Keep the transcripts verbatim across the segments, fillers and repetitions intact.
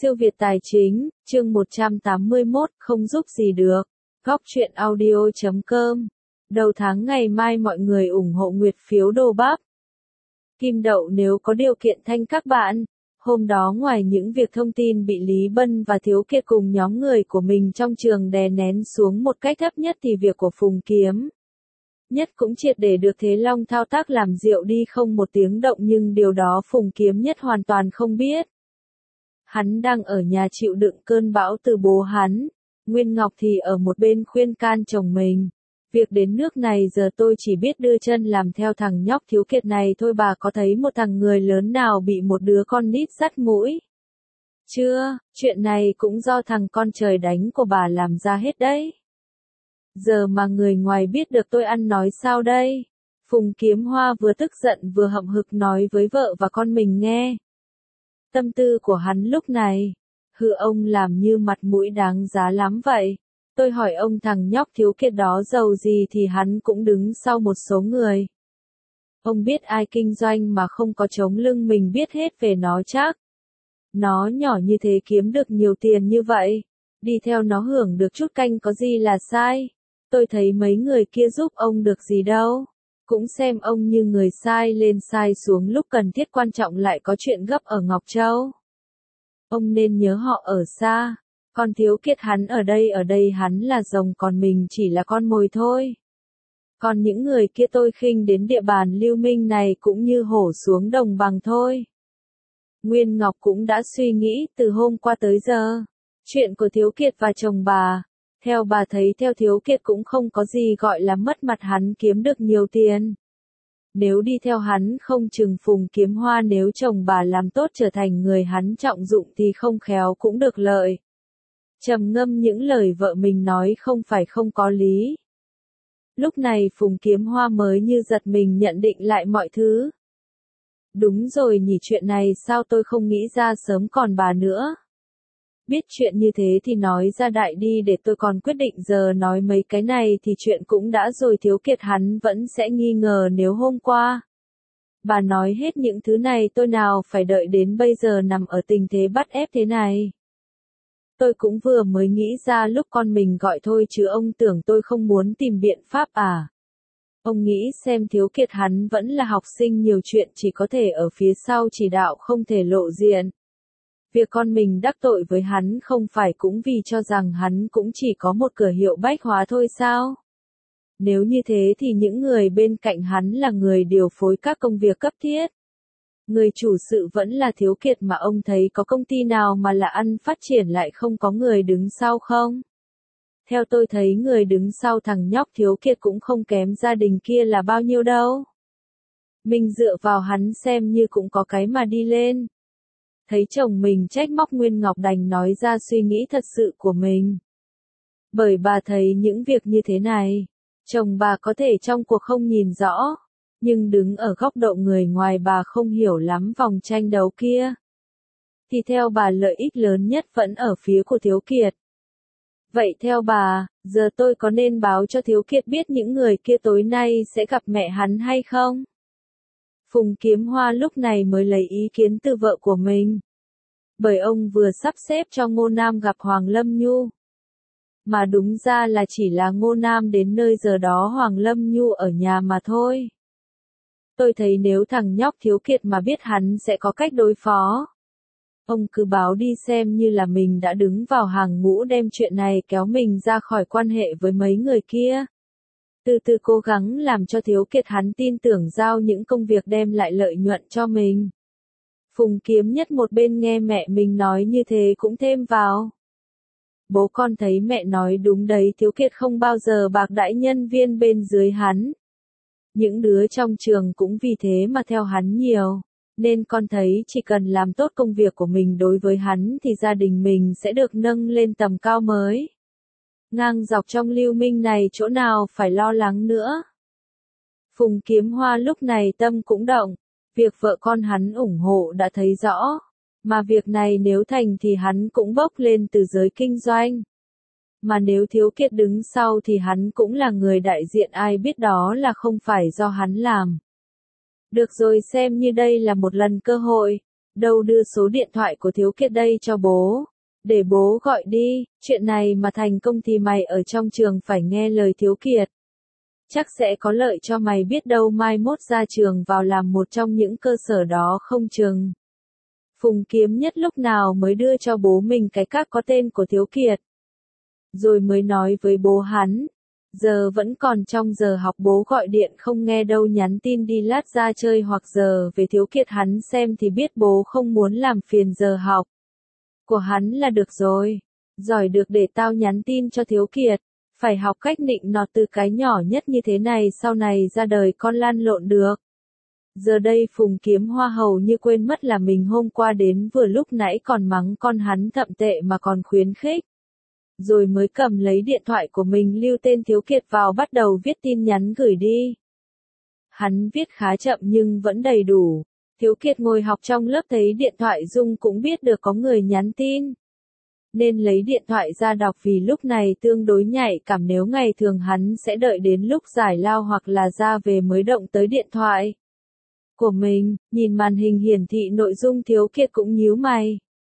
Siêu Việt Tài Chính, chương một trăm tám mươi mốt, không giúp gì được. Góc truyện audio chấm com. Đầu tháng ngày mai mọi người ủng hộ Nguyệt phiếu đồ bắp. Kim Đậu nếu có điều kiện thanh các bạn. Hôm đó ngoài những việc thông tin bị Lý Bân và Thiếu Kiệt cùng nhóm người của mình trong trường đè nén xuống một cách thấp nhất thì việc của Phùng Kiếm Nhất cũng triệt để được Thế Long thao tác làm rượu đi không một tiếng động, nhưng điều đó Phùng Kiếm Nhất hoàn toàn không biết. Hắn đang ở nhà chịu đựng cơn bão từ bố hắn, Nguyên Ngọc thì ở một bên khuyên can chồng mình. Việc đến nước này giờ tôi chỉ biết đưa chân làm theo thằng nhóc Thiếu Kiệt này thôi. Bà có thấy một thằng người lớn nào bị một đứa con nít dắt mũi chưa? Chuyện này cũng do thằng con trời đánh của bà làm ra hết đấy. Giờ mà người ngoài biết được tôi ăn nói sao đây? Phùng Kiếm Hoa vừa tức giận vừa hậm hực nói với vợ và con mình nghe. Tâm tư của hắn lúc này, hừ, ông làm như mặt mũi đáng giá lắm vậy. Tôi hỏi ông thằng nhóc Thiếu Kiệt đó giàu gì thì hắn cũng đứng sau một số người. Ông biết ai kinh doanh mà không có chống lưng mình biết hết về nó chắc. Nó nhỏ như thế kiếm được nhiều tiền như vậy, đi theo nó hưởng được chút canh có gì là sai. Tôi thấy mấy người kia giúp ông được gì đâu. Cũng xem ông như người sai lên sai xuống lúc cần thiết, quan trọng lại có chuyện gấp ở Ngọc Châu. Ông nên nhớ họ ở xa. Còn Thiếu Kiệt hắn ở đây ở đây hắn là rồng, còn mình chỉ là con mồi thôi. Còn những người kia tôi khinh đến địa bàn Lưu Minh này cũng như hổ xuống đồng bằng thôi. Nguyên Ngọc cũng đã suy nghĩ từ hôm qua tới giờ. Chuyện của Thiếu Kiệt và chồng bà. Theo bà thấy theo Thiếu Kiệt cũng không có gì gọi là mất mặt, hắn kiếm được nhiều tiền. Nếu đi theo hắn không chừng Phùng Kiếm Hoa nếu chồng bà làm tốt trở thành người hắn trọng dụng thì không khéo cũng được lợi. Trầm ngâm những lời vợ mình nói không phải không có lý. Lúc này Phùng Kiếm Hoa mới như giật mình nhận định lại mọi thứ. Đúng rồi nhỉ, chuyện này sao tôi không nghĩ ra sớm còn bà nữa. Biết chuyện như thế thì nói ra đại đi để tôi còn quyết định, giờ nói mấy cái này thì chuyện cũng đã rồi. Thiếu Kiệt hắn vẫn sẽ nghi ngờ nếu hôm qua bà nói hết những thứ này tôi nào phải đợi đến bây giờ nằm ở tình thế bắt ép thế này. Tôi cũng vừa mới nghĩ ra lúc con mình gọi thôi chứ ông tưởng tôi không muốn tìm biện pháp à. Ông nghĩ xem, Thiếu Kiệt hắn vẫn là học sinh nhiều chuyện chỉ có thể ở phía sau chỉ đạo không thể lộ diện. Việc con mình đắc tội với hắn không phải cũng vì cho rằng hắn cũng chỉ có một cửa hiệu bách hóa thôi sao? Nếu như thế thì những người bên cạnh hắn là người điều phối các công việc cấp thiết. Người chủ sự vẫn là Thiếu Kiệt mà ông thấy có công ty nào mà là ăn phát triển lại không có người đứng sau không? Theo tôi thấy người đứng sau thằng nhóc Thiếu Kiệt cũng không kém gia đình kia là bao nhiêu đâu. Mình dựa vào hắn xem như cũng có cái mà đi lên. Thấy chồng mình trách móc, Nguyên Ngọc đành nói ra suy nghĩ thật sự của mình. Bởi bà thấy những việc như thế này, chồng bà có thể trong cuộc không nhìn rõ, nhưng đứng ở góc độ người ngoài bà không hiểu lắm vòng tranh đấu kia. Thì theo bà lợi ích lớn nhất vẫn ở phía của Thiếu Kiệt. Vậy theo bà, giờ tôi có nên báo cho Thiếu Kiệt biết những người kia tối nay sẽ gặp mẹ hắn hay không? Phùng Kiếm Hoa lúc này mới lấy ý kiến từ vợ của mình. Bởi ông vừa sắp xếp cho Ngô Nam gặp Hoàng Lâm Nhu. Mà đúng ra là chỉ là Ngô Nam đến nơi giờ đó Hoàng Lâm Nhu ở nhà mà thôi. Tôi thấy nếu thằng nhóc Thiếu Kiệt mà biết hắn sẽ có cách đối phó. Ông cứ báo đi xem như là mình đã đứng vào hàng ngũ đem chuyện này kéo mình ra khỏi quan hệ với mấy người kia. Từ từ cố gắng làm cho Thiếu Kiệt hắn tin tưởng giao những công việc đem lại lợi nhuận cho mình. Phùng Kiếm Nhất một bên nghe mẹ mình nói như thế cũng thêm vào. Bố con thấy mẹ nói đúng đấy, Thiếu Kiệt không bao giờ bạc đãi nhân viên bên dưới hắn. Những đứa trong trường cũng vì thế mà theo hắn nhiều. Nên con thấy chỉ cần làm tốt công việc của mình đối với hắn thì gia đình mình sẽ được nâng lên tầm cao mới. Ngang dọc trong Lưu Minh này chỗ nào phải lo lắng nữa. Phùng Kiếm Hoa lúc này tâm cũng động. Việc vợ con hắn ủng hộ đã thấy rõ. Mà việc này nếu thành thì hắn cũng bốc lên từ giới kinh doanh. Mà nếu Thiếu Kiệt đứng sau thì hắn cũng là người đại diện, ai biết đó là không phải do hắn làm. Được rồi, xem như đây là một lần cơ hội. Đâu đưa số điện thoại của Thiếu Kiệt đây cho bố. Để bố gọi đi, chuyện này mà thành công thì mày ở trong trường phải nghe lời Thiếu Kiệt. Chắc sẽ có lợi cho mày biết đâu mai mốt ra trường vào làm một trong những cơ sở đó không chừng. Phùng Kiếm Nhất lúc nào mới đưa cho bố mình cái các có tên của Thiếu Kiệt. Rồi mới nói với bố hắn. Giờ vẫn còn trong giờ học bố gọi điện không nghe đâu nhắn tin đi lát ra chơi hoặc giờ về Thiếu Kiệt hắn xem thì biết bố không muốn làm phiền giờ học của hắn là được rồi. Giỏi được để tao nhắn tin cho Thiếu Kiệt. Phải học cách nịnh nọt từ cái nhỏ nhất như thế này sau này ra đời con lăn lộn được. Giờ đây Phùng Kiếm Hoa hầu như quên mất là mình hôm qua đến vừa lúc nãy còn mắng con hắn thậm tệ mà còn khuyến khích. Rồi mới cầm lấy điện thoại của mình lưu tên Thiếu Kiệt vào bắt đầu viết tin nhắn gửi đi. Hắn viết khá chậm nhưng vẫn đầy đủ. Thiếu Kiệt ngồi học trong lớp thấy điện thoại rung cũng biết được có người nhắn tin. Nên lấy điện thoại ra đọc vì lúc này tương đối nhạy cảm nếu ngày thường hắn sẽ đợi đến lúc giải lao hoặc là ra về mới động tới điện thoại của mình, nhìn màn hình hiển thị nội dung Thiếu Kiệt cũng nhíu mày.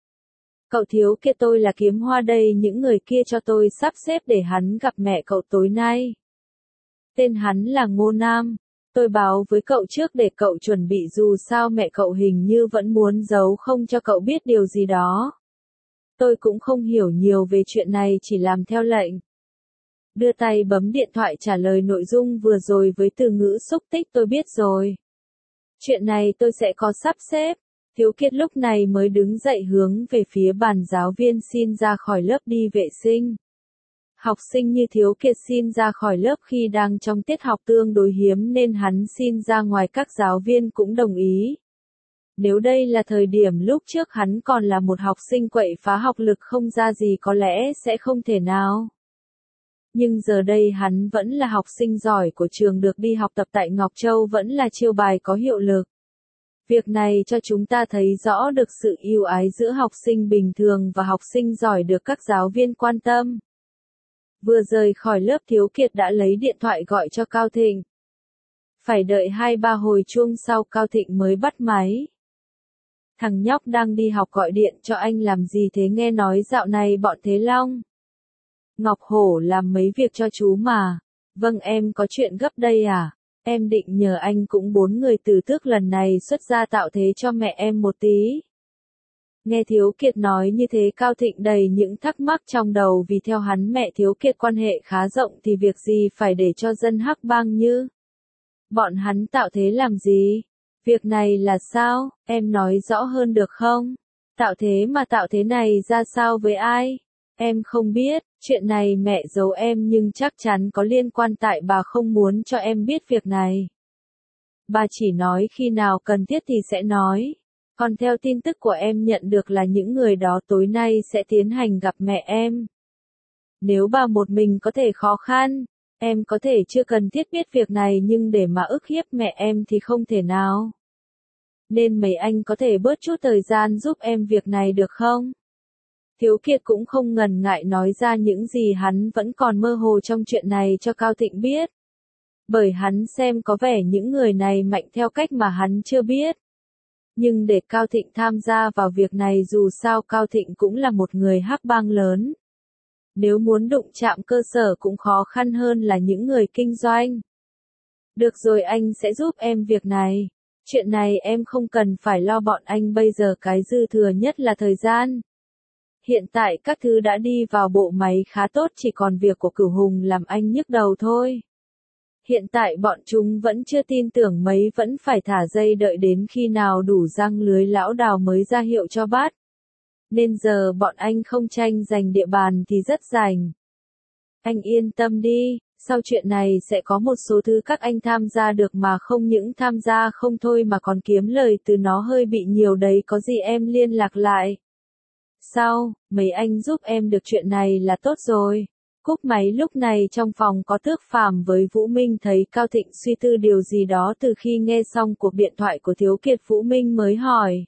Cậu Thiếu Kiệt tôi là Kiếm Hoa đây những người kia cho tôi sắp xếp để hắn gặp mẹ cậu tối nay. Tên hắn là Ngô Nam. Tôi báo với cậu trước để cậu chuẩn bị dù sao mẹ cậu hình như vẫn muốn giấu không cho cậu biết điều gì đó. Tôi cũng không hiểu nhiều về chuyện này chỉ làm theo lệnh. Đưa tay bấm điện thoại trả lời nội dung vừa rồi với từ ngữ xúc tích tôi biết rồi. Chuyện này tôi sẽ có sắp xếp. Thiếu Kiệt lúc này mới đứng dậy hướng về phía bàn giáo viên xin ra khỏi lớp đi vệ sinh. Học sinh như Thiếu Kiệt xin ra khỏi lớp khi đang trong tiết học tương đối hiếm nên hắn xin ra ngoài các giáo viên cũng đồng ý. Nếu đây là thời điểm lúc trước hắn còn là một học sinh quậy phá học lực không ra gì có lẽ sẽ không thể nào. Nhưng giờ đây hắn vẫn là học sinh giỏi của trường được đi học tập tại Ngọc Châu vẫn là chiêu bài có hiệu lực. Việc này cho chúng ta thấy rõ được sự ưu ái giữa học sinh bình thường và học sinh giỏi được các giáo viên quan tâm. Vừa rời khỏi lớp Thiếu Kiệt đã lấy điện thoại gọi cho Cao Thịnh. Phải đợi hai ba hồi chuông sau Cao Thịnh mới bắt máy. Thằng nhóc đang đi học gọi điện cho anh làm gì thế nghe nói dạo này bọn Thế Long. Ngọc Hổ làm mấy việc cho chú mà. Vâng em có chuyện gấp đây à? Em định nhờ anh cũng bốn người từ tước lần này xuất ra tạo thế cho mẹ em một tí. Nghe Thiếu Kiệt nói như thế Cao Thịnh đầy những thắc mắc trong đầu vì theo hắn mẹ Thiếu Kiệt quan hệ khá rộng thì việc gì phải để cho dân Hắc Bang như. Bọn hắn tạo thế làm gì? Việc này là sao? Em nói rõ hơn được không? Tạo thế mà tạo thế này ra sao với ai? Em không biết, chuyện này mẹ giấu em nhưng chắc chắn có liên quan tại bà không muốn cho em biết việc này. Bà chỉ nói khi nào cần thiết thì sẽ nói. Còn theo tin tức của em nhận được là những người đó tối nay sẽ tiến hành gặp mẹ em. Nếu bà một mình có thể khó khăn, em có thể chưa cần thiết biết việc này nhưng để mà ức hiếp mẹ em thì không thể nào. Nên mấy anh có thể bớt chút thời gian giúp em việc này được không? Thiếu Kiệt cũng không ngần ngại nói ra những gì hắn vẫn còn mơ hồ trong chuyện này cho Cao Thịnh biết. Bởi hắn xem có vẻ những người này mạnh theo cách mà hắn chưa biết. Nhưng để Cao Thịnh tham gia vào việc này dù sao Cao Thịnh cũng là một người Hắc Bang lớn. Nếu muốn đụng chạm cơ sở cũng khó khăn hơn là những người kinh doanh. Được rồi anh sẽ giúp em việc này. Chuyện này em không cần phải lo bọn anh bây giờ cái dư thừa nhất là thời gian. Hiện tại các thứ đã đi vào bộ máy khá tốt chỉ còn việc của Cửu Hùng làm anh nhức đầu thôi. Hiện tại bọn chúng vẫn chưa tin tưởng mấy vẫn phải thả dây đợi đến khi nào đủ răng lưới lão Đào mới ra hiệu cho bắt. Nên giờ bọn anh không tranh giành địa bàn thì rất rành. Anh yên tâm đi, sau chuyện này sẽ có một số thứ các anh tham gia được mà không những tham gia không thôi mà còn kiếm lời từ nó hơi bị nhiều đấy có gì em liên lạc lại. Sao, mấy anh giúp em được chuyện này là tốt rồi. Cúp máy lúc này trong phòng có Tước Phàm với Vũ Minh thấy Cao Thịnh suy tư điều gì đó từ khi nghe xong cuộc điện thoại của Thiếu Kiệt Vũ Minh mới hỏi.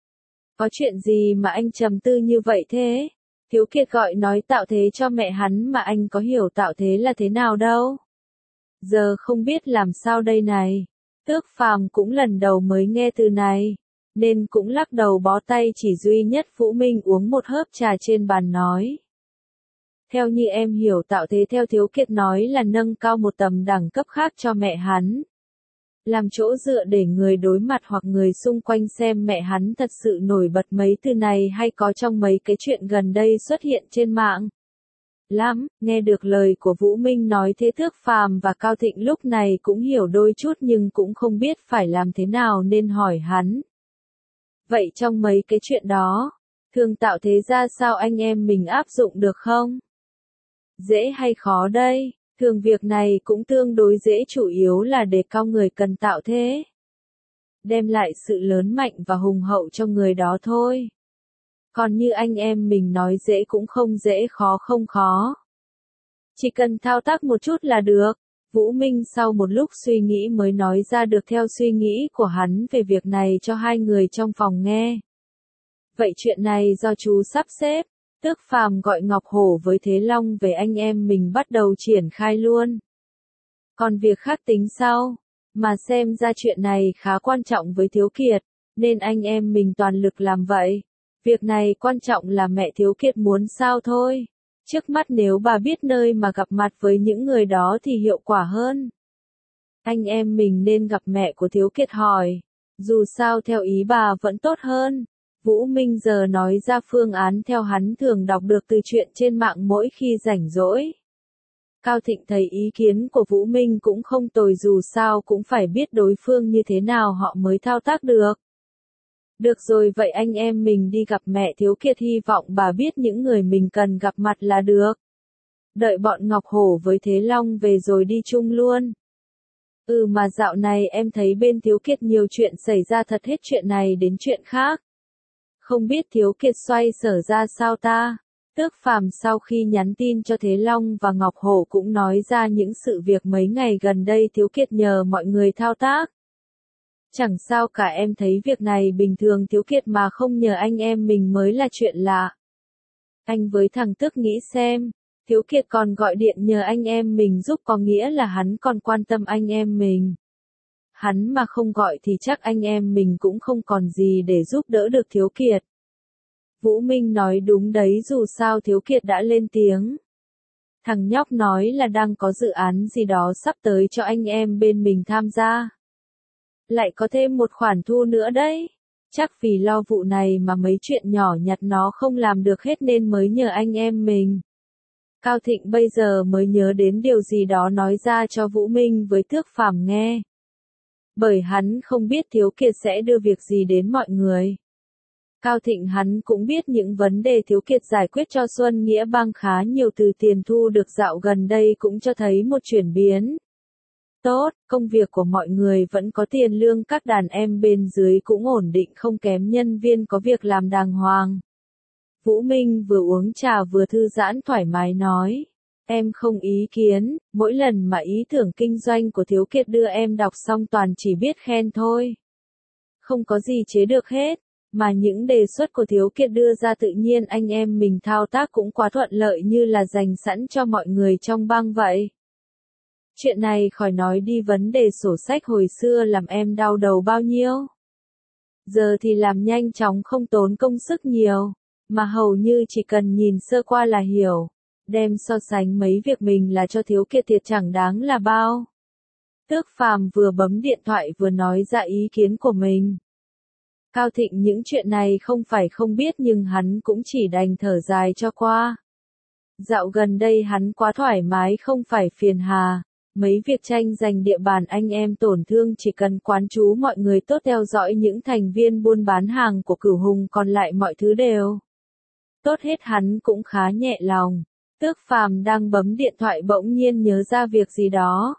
Có chuyện gì mà anh trầm tư như vậy thế? Thiếu Kiệt gọi nói tạo thế cho mẹ hắn mà anh có hiểu tạo thế là thế nào đâu. Giờ không biết làm sao đây này. Tước Phàm cũng lần đầu mới nghe từ này. nên cũng lắc đầu bó tay, chỉ duy nhất Vũ Minh uống một hớp trà trên bàn nói. Theo như em hiểu, tạo thế theo Thiếu Kiệt nói là nâng cao một tầm đẳng cấp khác cho mẹ hắn. Làm chỗ dựa để người đối mặt hoặc người xung quanh xem mẹ hắn thật sự nổi bật. Mấy từ này hay có trong mấy cái chuyện gần đây xuất hiện trên mạng. Lắm, nghe được lời của Vũ Minh nói thế Thước Phàm và Cao Thịnh lúc này cũng hiểu đôi chút nhưng cũng không biết phải làm thế nào nên hỏi hắn. Vậy trong mấy cái chuyện đó, thường tạo thế ra sao anh em mình áp dụng được không? Dễ hay khó đây? Thường việc này cũng tương đối dễ, chủ yếu là để cao người cần tạo thế. Đem lại sự lớn mạnh và hùng hậu cho người đó thôi. Còn như anh em mình nói dễ cũng không dễ, khó không khó. Chỉ cần thao tác một chút là được. Vũ Minh sau một lúc suy nghĩ mới nói ra được theo suy nghĩ của hắn về việc này cho hai người trong phòng nghe. Vậy chuyện này do chú sắp xếp. Tước Phàm gọi Ngọc Hổ với Thế Long về, anh em mình bắt đầu triển khai luôn. Còn việc khác tính sau. Mà xem ra chuyện này khá quan trọng với Thiếu Kiệt, nên anh em mình toàn lực làm vậy. Việc này quan trọng là mẹ Thiếu Kiệt muốn sao thôi. Trước mắt nếu bà biết nơi mà gặp mặt với những người đó thì hiệu quả hơn. Anh em mình nên gặp mẹ của Thiếu Kiệt hỏi. Dù sao theo ý bà vẫn tốt hơn. Vũ Minh giờ nói ra phương án theo hắn thường đọc được từ chuyện trên mạng mỗi khi rảnh rỗi. Cao Thịnh thấy ý kiến của Vũ Minh cũng không tồi, dù sao cũng phải biết đối phương như thế nào họ mới thao tác được. Được rồi, vậy anh em mình đi gặp mẹ Thiếu Kiệt, hy vọng bà biết những người mình cần gặp mặt là được. Đợi bọn Ngọc Hổ với Thế Long về rồi đi chung luôn. Ừ mà dạo này em thấy bên Thiếu Kiệt nhiều chuyện xảy ra thật, hết chuyện này đến chuyện khác. Không biết Thiếu Kiệt xoay sở ra sao ta? Tước Phàm sau khi nhắn tin cho Thế Long và Ngọc Hổ cũng nói ra những sự việc mấy ngày gần đây Thiếu Kiệt nhờ mọi người thao tác. Chẳng sao cả, em thấy việc này bình thường, Thiếu Kiệt mà không nhờ anh em mình mới là chuyện lạ. Anh với thằng Tức nghĩ xem, Thiếu Kiệt còn gọi điện nhờ anh em mình giúp có nghĩa là hắn còn quan tâm anh em mình. Hắn mà không gọi thì chắc anh em mình cũng không còn gì để giúp đỡ được Thiếu Kiệt. Vũ Minh nói đúng đấy, dù sao Thiếu Kiệt đã lên tiếng. Thằng nhóc nói là đang có dự án gì đó sắp tới cho anh em bên mình tham gia. Lại có thêm một khoản thu nữa đấy. Chắc vì lo vụ này mà mấy chuyện nhỏ nhặt nó không làm được hết nên mới nhờ anh em mình. Cao Thịnh bây giờ mới nhớ đến điều gì đó nói ra cho Vũ Minh với Tước Phàm nghe. Bởi hắn không biết Thiếu Kiệt sẽ đưa việc gì đến mọi người. Cao Thịnh hắn cũng biết những vấn đề Thiếu Kiệt giải quyết cho Xuân Nghĩa Bang khá nhiều, từ tiền thu được dạo gần đây cũng cho thấy một chuyển biến. Tốt, công việc của mọi người vẫn có tiền lương, các đàn em bên dưới cũng ổn định không kém, nhân viên có việc làm đàng hoàng. Vũ Minh vừa uống trà vừa thư giãn thoải mái nói. Em không ý kiến, mỗi lần mà ý tưởng kinh doanh của Thiếu Kiệt đưa em đọc xong toàn chỉ biết khen thôi. Không có gì chế được hết, mà những đề xuất của Thiếu Kiệt đưa ra tự nhiên anh em mình thao tác cũng quá thuận lợi, như là dành sẵn cho mọi người trong bang vậy. Chuyện này khỏi nói đi, vấn đề sổ sách hồi xưa làm em đau đầu bao nhiêu. Giờ thì làm nhanh chóng không tốn công sức nhiều, mà hầu như chỉ cần nhìn sơ qua là hiểu. Đem so sánh mấy việc mình là cho Thiếu Kiệt thiệt chẳng đáng là bao. Tước Phàm vừa bấm điện thoại vừa nói ra ý kiến của mình. Cao Thịnh những chuyện này không phải không biết nhưng hắn cũng chỉ đành thở dài cho qua. Dạo gần đây hắn quá thoải mái không phải phiền hà. Mấy việc tranh giành địa bàn anh em tổn thương chỉ cần quán chú mọi người tốt, theo dõi những thành viên buôn bán hàng của Cửu Hùng, còn lại mọi thứ đều tốt hết, hắn cũng khá nhẹ lòng. Tước Phàm đang bấm điện thoại bỗng nhiên nhớ ra việc gì đó,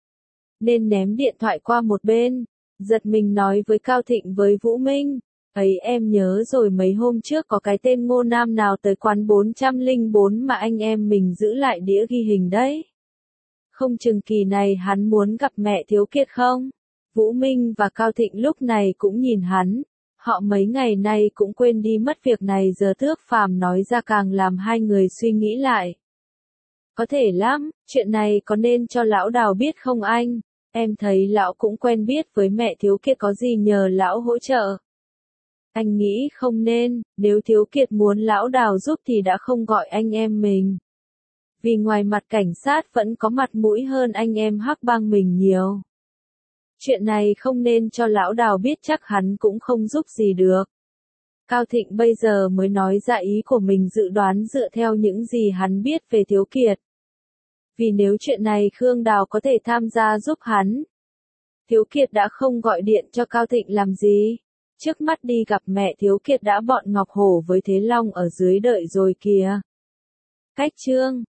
nên ném điện thoại qua một bên, giật mình nói với Cao Thịnh với Vũ Minh. Ấy em nhớ rồi, mấy hôm trước có cái tên Ngô Nam nào tới quán bốn trăm lẻ bốn mà anh em mình giữ lại đĩa ghi hình đấy. Không chừng kỳ này hắn muốn gặp mẹ Thiếu Kiệt không? Vũ Minh và Cao Thịnh lúc này cũng nhìn hắn. Họ mấy ngày nay cũng quên đi mất việc này, giờ Tước Phàm nói ra càng làm hai người suy nghĩ lại. Có thể lắm, chuyện này có nên cho lão Đào biết không anh? Em thấy lão cũng quen biết với mẹ Thiếu Kiệt, có gì nhờ lão hỗ trợ. Anh nghĩ không nên, nếu Thiếu Kiệt muốn lão Đào giúp thì đã không gọi anh em mình. Vì ngoài mặt cảnh sát vẫn có mặt mũi hơn anh em Hắc Bang mình nhiều. Chuyện này không nên cho lão Đào biết, chắc hắn cũng không giúp gì được. Cao Thịnh bây giờ mới nói ra ý của mình, dự đoán dựa theo những gì hắn biết về Thiếu Kiệt. Vì nếu chuyện này Khương Đào có thể tham gia giúp hắn, Thiếu Kiệt đã không gọi điện cho Cao Thịnh làm gì. Trước mắt đi gặp mẹ Thiếu Kiệt đã bọn Ngọc Hổ với Thế Long ở dưới đợi rồi kìa. Cách chương